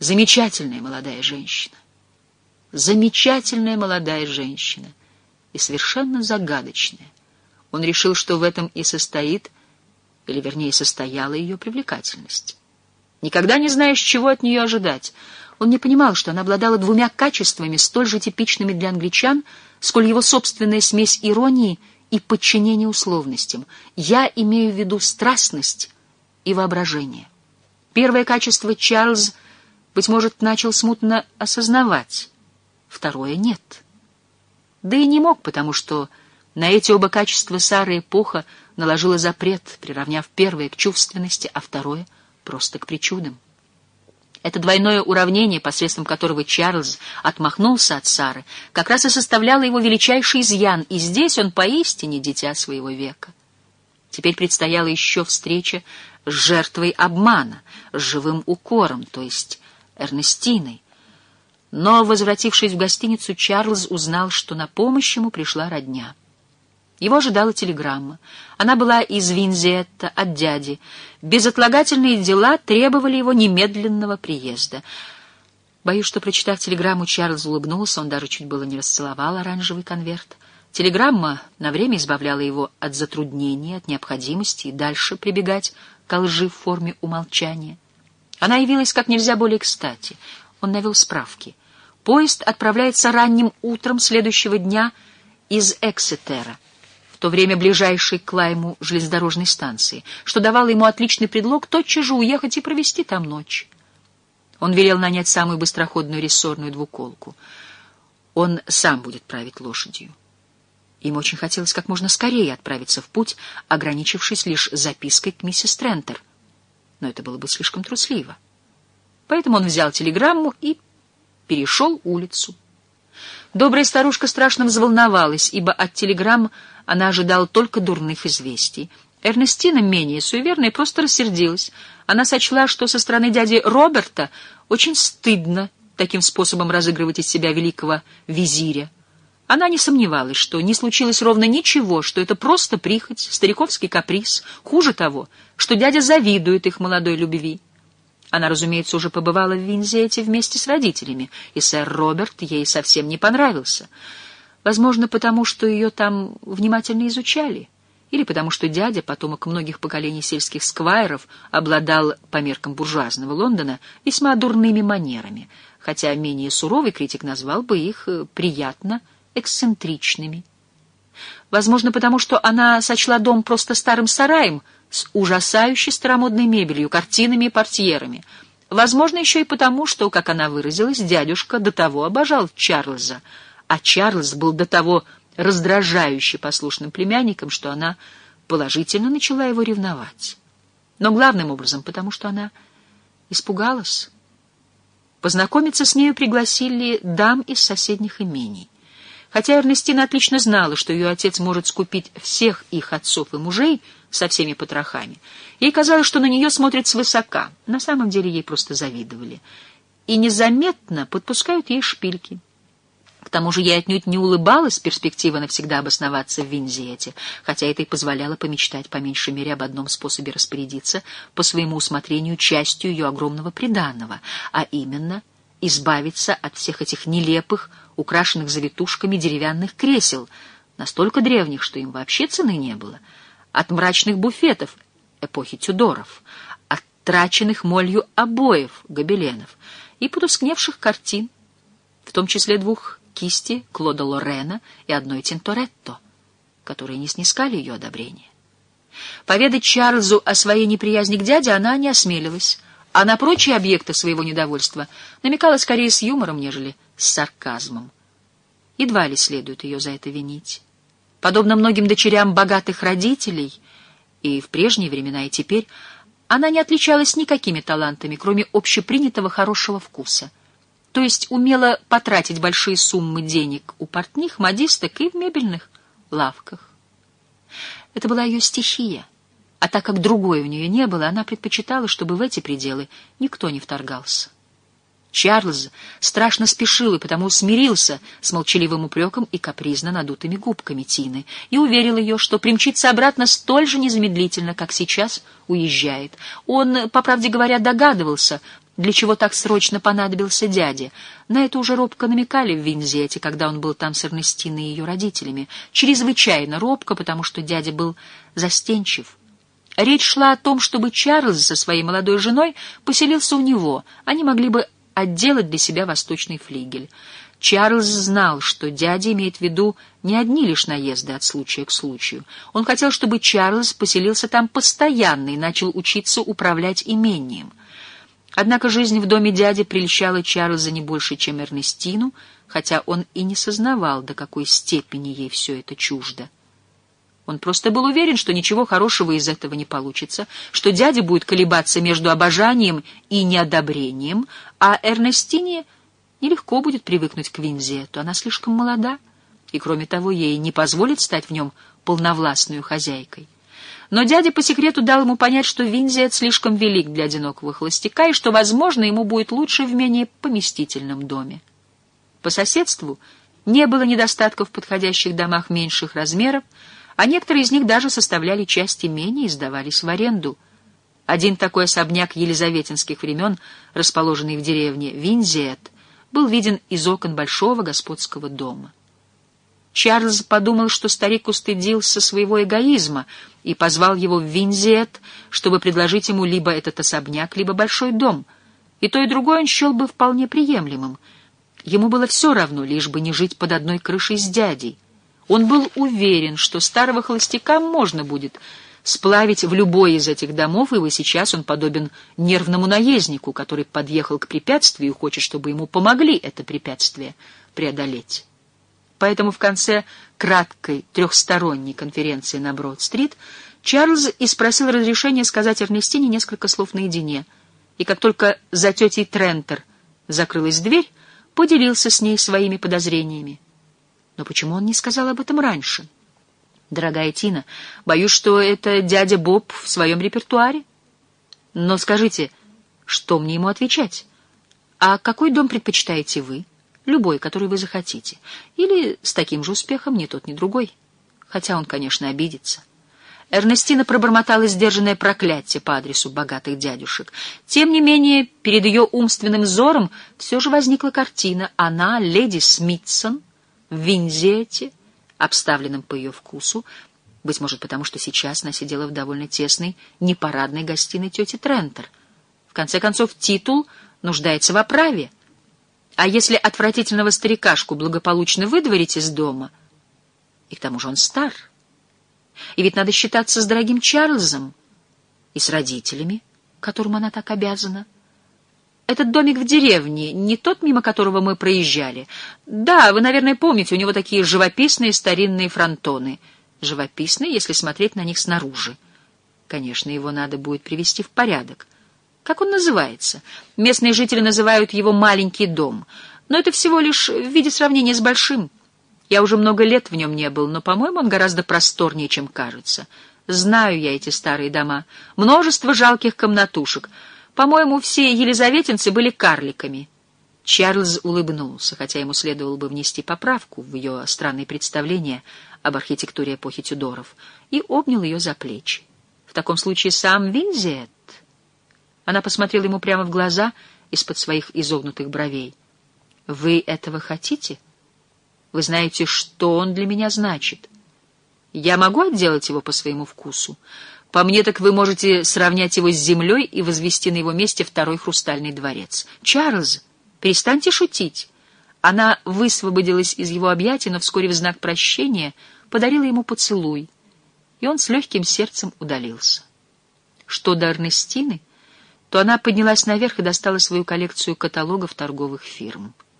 Замечательная молодая женщина. Замечательная молодая женщина. И совершенно загадочная. Он решил, что в этом и состоит, или вернее состояла ее привлекательность. Никогда не знаешь, чего от нее ожидать. Он не понимал, что она обладала двумя качествами, столь же типичными для англичан, сколь его собственная смесь иронии и подчинения условностям. Я имею в виду страстность и воображение. Первое качество Чарльз, быть может, начал смутно осознавать, второе — нет. Да и не мог, потому что на эти оба качества Сара эпоха наложила запрет, приравняв первое к чувственности, а второе — просто к причудам. Это двойное уравнение, посредством которого Чарльз отмахнулся от Сары, как раз и составляло его величайший изъян, и здесь он поистине дитя своего века. Теперь предстояла еще встреча с жертвой обмана, с живым укором, то есть Эрнестиной. Но, возвратившись в гостиницу, Чарльз узнал, что на помощь ему пришла родня. Его ожидала телеграмма. Она была из Винзиетта, от дяди. Безотлагательные дела требовали его немедленного приезда. Боюсь, что, прочитав телеграмму, Чарльз улыбнулся, он даже чуть было не расцеловал оранжевый конверт. Телеграмма на время избавляла его от затруднений, от необходимости и дальше прибегать к лжи в форме умолчания. Она явилась как нельзя более кстати. Он навел справки. Поезд отправляется ранним утром следующего дня из Эксетера, в то время ближайшей к Лайму железнодорожной станции, что давало ему отличный предлог тотчас же уехать и провести там ночь. Он велел нанять самую быстроходную рессорную двуколку. Он сам будет править лошадью. Им очень хотелось как можно скорее отправиться в путь, ограничившись лишь запиской к миссис Трентер. Но это было бы слишком трусливо. Поэтому он взял телеграмму и перешел улицу. Добрая старушка страшно взволновалась, ибо от телеграмм она ожидала только дурных известий. Эрнестина, менее суеверная, просто рассердилась. Она сочла, что со стороны дяди Роберта очень стыдно таким способом разыгрывать из себя великого визиря. Она не сомневалась, что не случилось ровно ничего, что это просто прихоть, стариковский каприз. Хуже того, что дядя завидует их молодой любви. Она, разумеется, уже побывала в Винзиете вместе с родителями, и сэр Роберт ей совсем не понравился. Возможно, потому что ее там внимательно изучали, или потому что дядя, потомок многих поколений сельских сквайров, обладал, по меркам буржуазного Лондона, весьма дурными манерами, хотя менее суровый критик назвал бы их приятно эксцентричными. Возможно, потому что она сочла дом просто старым сараем с ужасающей старомодной мебелью, картинами и портьерами. Возможно, еще и потому, что, как она выразилась, дядюшка до того обожал Чарльза, а Чарльз был до того раздражающе послушным племянником, что она положительно начала его ревновать. Но главным образом, потому что она испугалась. Познакомиться с нею пригласили дам из соседних имений. Хотя Эрнестина отлично знала, что ее отец может скупить всех их отцов и мужей со всеми потрохами, ей казалось, что на нее смотрят свысока. На самом деле ей просто завидовали. И незаметно подпускают ей шпильки. К тому же ей отнюдь не улыбалась перспектива навсегда обосноваться в Винзиете, хотя это и позволяло помечтать по меньшей мере об одном способе распорядиться по своему усмотрению частью ее огромного приданого, а именно избавиться от всех этих нелепых, украшенных завитушками деревянных кресел, настолько древних, что им вообще цены не было, от мрачных буфетов эпохи Тюдоров, от траченных молью обоев, гобеленов и потускневших картин, в том числе двух кисти Клода Лорена и одной Тинторетто, которые не снискали ее одобрения. Поведать Чарльзу о своей неприязни к дяде она не осмелилась, а на прочие объекты своего недовольства намекала скорее с юмором, нежели с сарказмом. Едва ли следует ее за это винить. Подобно многим дочерям богатых родителей, и в прежние времена, и теперь, она не отличалась никакими талантами, кроме общепринятого хорошего вкуса, то есть умела потратить большие суммы денег у портних, модисток и в мебельных лавках. Это была ее стихия. А так как другой у нее не было, она предпочитала, чтобы в эти пределы никто не вторгался. Чарльз страшно спешил и потому смирился с молчаливым упреком и капризно надутыми губками Тины и уверил ее, что примчится обратно столь же незамедлительно, как сейчас уезжает. Он, по правде говоря, догадывался, для чего так срочно понадобился дядя. На это уже робко намекали в Винзете, когда он был там с Эрнестиной и ее родителями. Чрезвычайно робко, потому что дядя был застенчив. Речь шла о том, чтобы Чарльз со своей молодой женой поселился у него. Они могли бы отделать для себя восточный флигель. Чарльз знал, что дядя имеет в виду не одни лишь наезды от случая к случаю. Он хотел, чтобы Чарльз поселился там постоянно и начал учиться управлять имением. Однако жизнь в доме дяди прельщала Чарльза не больше, чем Эрнестину, хотя он и не сознавал, до какой степени ей все это чуждо. Он просто был уверен, что ничего хорошего из этого не получится, что дядя будет колебаться между обожанием и неодобрением, а Эрнестине нелегко будет привыкнуть к Винзету. Она слишком молода, и, кроме того, ей не позволит стать в нем полновластную хозяйкой. Но дядя по секрету дал ему понять, что Винзет слишком велик для одинокого холостяка, и что, возможно, ему будет лучше в менее поместительном доме. По соседству не было недостатков в подходящих домах меньших размеров, а некоторые из них даже составляли часть имения и сдавались в аренду. Один такой особняк елизаветинских времен, расположенный в деревне Винзет, был виден из окон большого господского дома. Чарльз подумал, что старик устыдился своего эгоизма и позвал его в Винзет, чтобы предложить ему либо этот особняк, либо большой дом. И то, и другое он счел бы вполне приемлемым. Ему было все равно, лишь бы не жить под одной крышей с дядей. Он был уверен, что старого холостяка можно будет сплавить в любой из этих домов, ибо сейчас он подобен нервному наезднику, который подъехал к препятствию и хочет, чтобы ему помогли это препятствие преодолеть. Поэтому в конце краткой трехсторонней конференции на Брод-стрит Чарльз и спросил разрешения сказать Эрнестине несколько слов наедине, и как только за тетей Трентер закрылась дверь, поделился с ней своими подозрениями. Но почему он не сказал об этом раньше? Дорогая Тина, боюсь, что это дядя Боб в своем репертуаре. Но скажите, что мне ему отвечать? А какой дом предпочитаете вы? Любой, который вы захотите. Или с таким же успехом ни тот, ни другой. Хотя он, конечно, обидится. Эрнестина пробормотала сдержанное проклятие по адресу богатых дядюшек. Тем не менее, перед ее умственным взором все же возникла картина. Она, леди Смитсон, в Винзете, обставленном по ее вкусу, быть может, потому что сейчас она сидела в довольно тесной, непарадной гостиной тети Трентер. В конце концов, титул нуждается в оправе. А если отвратительного старикашку благополучно выдворить из дома, и к тому же он стар, и ведь надо считаться с дорогим Чарльзом и с родителями, которым она так обязана. Этот домик в деревне, не тот, мимо которого мы проезжали. Да, вы, наверное, помните, у него такие живописные старинные фронтоны. Живописные, если смотреть на них снаружи. Конечно, его надо будет привести в порядок. Как он называется? Местные жители называют его «маленький дом». Но это всего лишь в виде сравнения с большим. Я уже много лет в нем не был, но, по-моему, он гораздо просторнее, чем кажется. Знаю я эти старые дома. Множество жалких комнатушек. По-моему, все елизаветинцы были карликами. Чарльз улыбнулся, хотя ему следовало бы внести поправку в ее странные представления об архитектуре эпохи Тюдоров, и обнял ее за плечи. В таком случае сам Винзет. Она посмотрела ему прямо в глаза из-под своих изогнутых бровей. «Вы этого хотите? Вы знаете, что он для меня значит? Я могу отделать его по своему вкусу? По мне, так вы можете сравнять его с землей и возвести на его месте второй хрустальный дворец. Чарльз, перестаньте шутить». Она высвободилась из его объятий, но вскоре в знак прощения подарила ему поцелуй, и он с легким сердцем удалился. Что до Эрнестины, то она поднялась наверх и достала свою коллекцию каталогов торговых фирм.